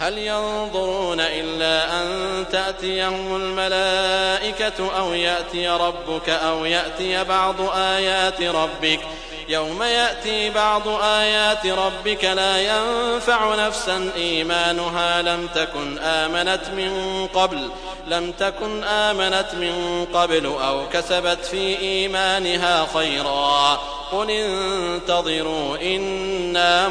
هل ينظرون إلا أن تأتيهم الملائكة أو يأتي ربك أو يأتي بعض آيات ربك يوم يأتي بعض آيات ربك لا ينفع نفسا إيمانها لم تكن آمنت من قبل أو كسبت في إيمانها خيرا قل انتظروا إنا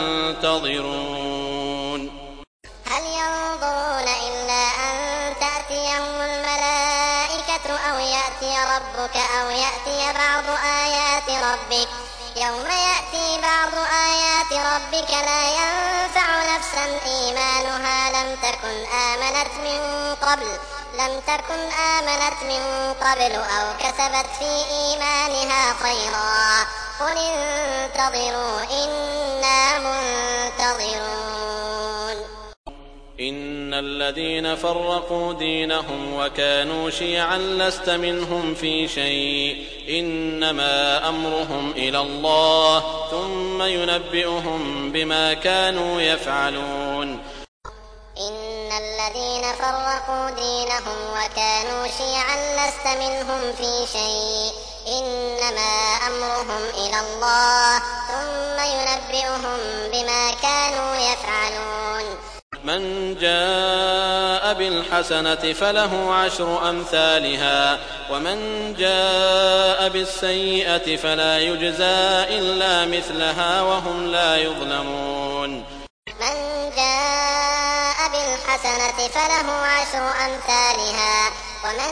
منتظرون. هل ينظرون إلا أن تأتيهم الملائكة أو يأتي ربك أو يأتي بعض آيات ربك يوم يأتي بعض آيات ربك لا ينفع نفسا إيمانها لم تكن آمنت من قبل أو كسبت في إيمانها خيرا قل انتظروا إنا منتظرون. إن الذين فرقوا دينهم وكانوا شيعا لست منهم في شيء إنما أمرهم إلى الله ثم ينبئهم بما كانوا يفعلون. إن الذين فرقوا دينهم وكانوا شيعا لست منهم في شيء إنما أمرهم إلى الله ثم ينبئهم بما كانوا يفعلون. من جاء بالحسنة فله 10 أمثالها ومن جاء بالسيئة فلا يجزى إلا مثلها وهم لا يظلمون. من جاء بالحسنة فله 10 أمثالها ومن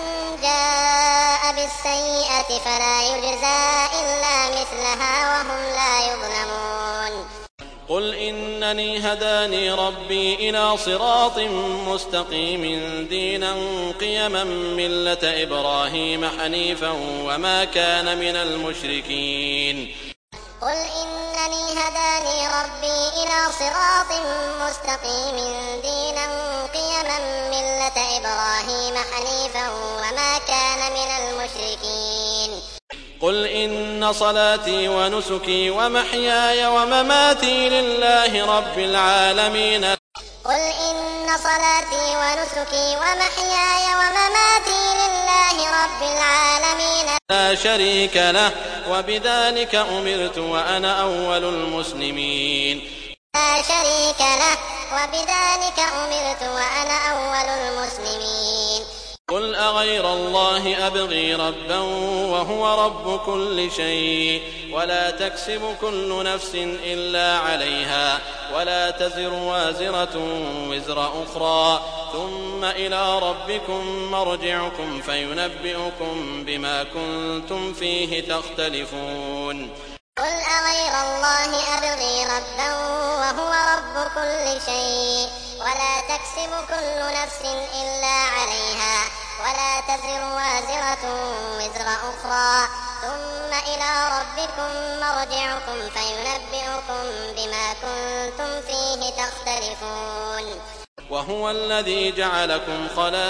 جاء بالسيئة فلا يجزى إلا مثلها وهم لا يظلمون. قل إنني هداني ربي إلى صراط مستقيم دينا قيما ملة إبراهيم حنيفا وما كان من المشركين. قل إنني هداني ربي إلى صراط مستقيم دينا قيما ملة إبراهيم حنيفا وما كان من المشركين. قل إن صلاتي ونسكي ومحياي ومماتي لله رب العالمين. قل إن صلاتي ونسكي ومحياي ومماتي لله رب العالمين لا شريك له وبذلك أمرت وأنا أول المسلمين. لا شريك له وبذلك أمرت وأنا أول المسلمين. قل أغير الله أبغي ربا وهو رب كل شيء ولا تكسب كل نفس إلا عليها ولا تزر وازرة وزر أخرى ثم إلى ربكم مرجعكم فينبئكم بما كنتم فيه تختلفون. قل أغير الله أبغي ربا وهو رب كل شيء ولا تكسب كل نفس إلا عليها ولا تزر وازرة وزر أخرى ثم إلى ربكم مرجعكم فينبئكم بما كنتم فيه تختلفون. وهو الذي جعلكم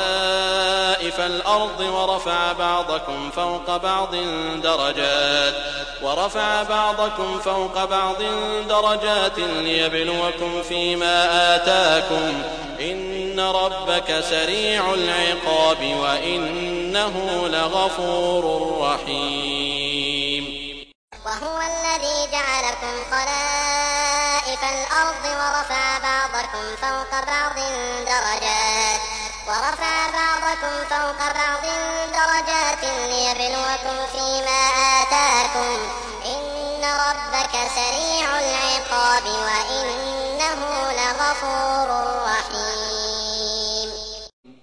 خلائف الأرض ورفع بعضكم فوق بعض درجات ليبلوكم فيما آتاكم إن ربك سريع العقاب وإنه لغفور رحيم. وهو الذي جعلكم خلائف الأرض ورفع بعضكم فوق بعض درجات ليبلوكم فيما آتاكم إن ربك سريع العقاب وإنه لغفور رحيم.